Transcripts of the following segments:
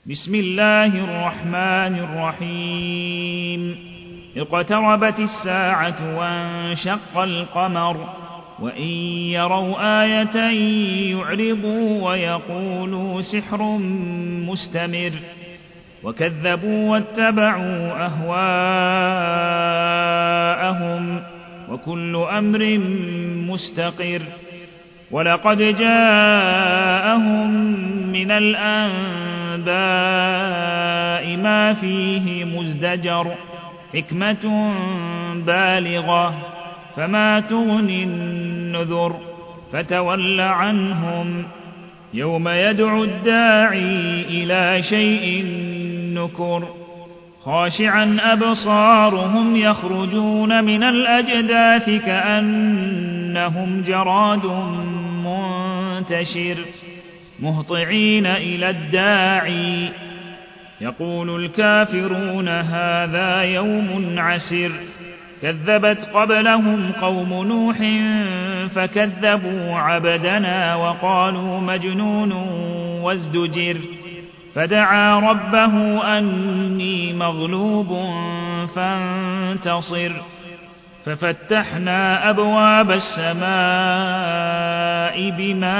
بسم الله الرحمن الرحيم اقتربت الساعة وانشق القمر وإن يروا آية يعرضوا ويقولوا سحر مستمر وكذبوا واتبعوا أهواءهم وكل أمر مستقر ولقد جاءهم من الأنباء ما فيه مزدجر حكمة بالغة فما تغني النذر فتول عنهم يوم يدعو الداعي إلى شيء نكر خاشعا أبصارهم يخرجون من الأجداث كأنهم جراد منتشر مهطعين إلى الداعي يقول الكافرون هذا يوم عسر كذبت قبلهم قوم نوح فكذبوا عبدنا وقالوا مجنون وازدجر فدعا ربه أني مغلوب فانتصر ففتحنا أبواب السماء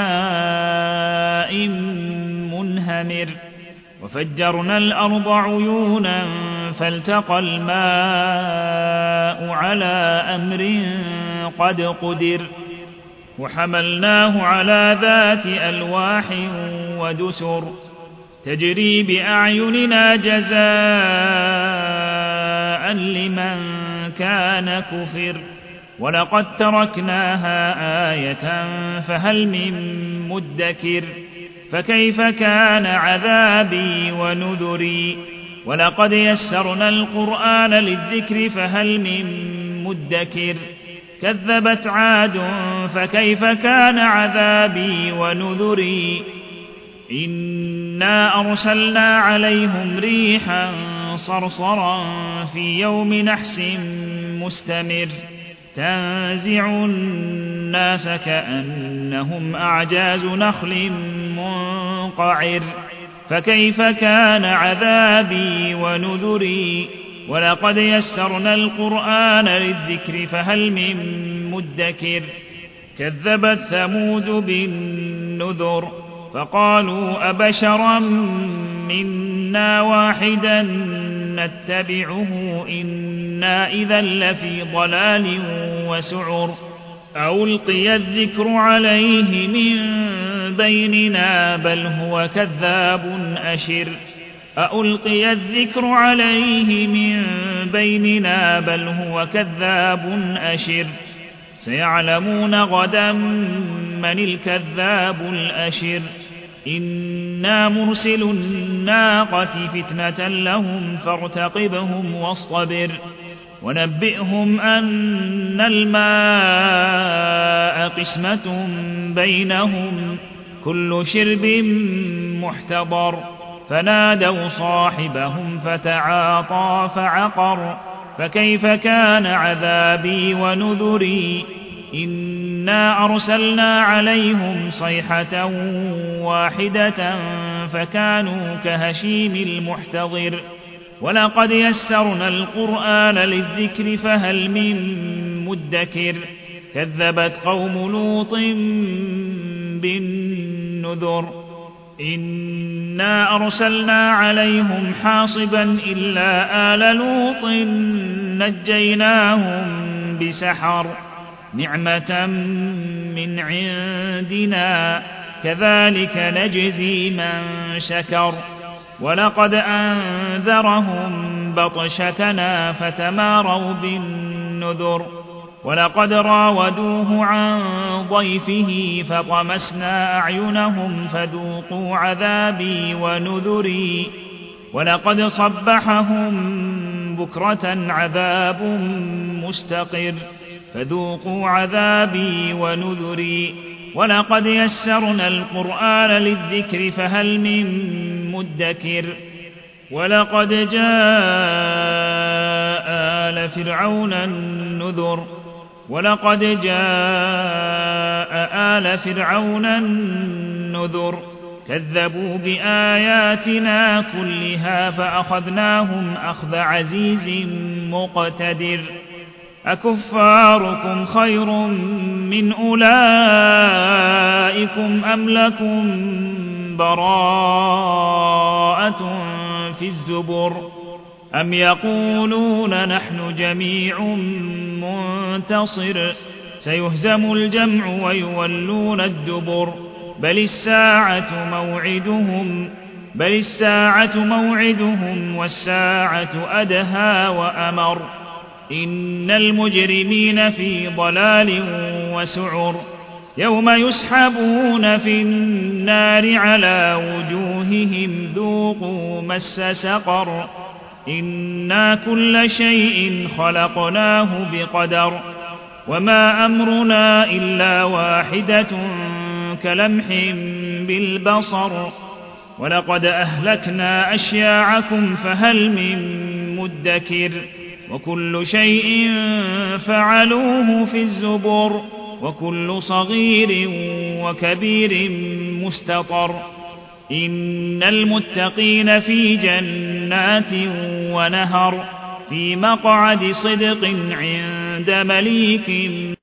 بماء منهمر وفجرنا الأرض عيونا فالتقى الماء على أمر قد قدر وحملناه على ذات ألواح ودسر تجري بأعيننا جزاء لمن كان كفر ولقد تركناها آية فهل من مدكر فكيف كان عذابي ونذري ولقد يسرنا القرآن للذكر فهل من مدكر كذبت عاد فكيف كان عذابي ونذري إنا أرسلنا عليهم ريحا صرصرا في يوم نحس مستمر تنزع الناس كأنهم أعجاز نخل منقعر فكيف كان عذابي ونذري ولقد يسرنا القرآن للذكر فهل من مدكر كذبت ثمود بالنذر فقالوا أبشرا منا واحدا نتبعه إنا إذا لفي ضلال وسعر ألقي الذكر عليه من بيننا بل هو كذاب أشر ألقي الذكر عليه من بيننا بل هو كذاب أشر سيعلمون غدا من الكذاب الأشر إنا مرسل الناقة فتنة لهم فارتقبهم واصطبر ونبئهم أن الماء قسمة بينهم كل شرب محتضر فنادوا صاحبهم فتعاطى فعقر فكيف كان عذابي ونذري إنا أرسلنا عليهم صيحة واحدة فكانوا كهشيم المحتضر ولقد يسرنا القرآن للذكر فهل من مدكر كذبت قوم لوط بالنذر إنا أرسلنا عليهم حاصبا إلا آل لوط نجيناهم بسحر نعمة من عندنا كذلك نجزي من شكر ولقد أنذرهم بطشتنا فتماروا بالنذر ولقد راودوه عن ضيفه فطمسنا أعينهم فذوقوا عذابي ونذري ولقد صبحهم بكرة عذاب مستقر فذوقوا عذابي ونذري ولقد يسرنا القرآن للذكر فهل من مدكر ولقد جاء آل فرعون النذر ولقد جاء آل فرعون النذر كذبوا بآياتنا كلها فأخذناهم أخذ عزيز مقتدر أكفاركم خير من أولئكم أم لكم براءة في الزبر أم يقولون نحن جميع منتصر سيهزم الجمع ويولون الدبر بل الساعة موعدهم والساعة أدهى وأمر إن المجرمين في ضلال وسعر يوم يسحبون في النار على وجوههم ذوقوا مس سقر إنا كل شيء خلقناه بقدر وما أمرنا إلا واحدة كلمح بالبصر ولقد أهلكنا أشياعكم فهل من مدكر وكل شيء فعلوه في الزبر وكل صغير وكبير مستطر إن المتقين في جنات ونهر في مقعد صدق عند مليك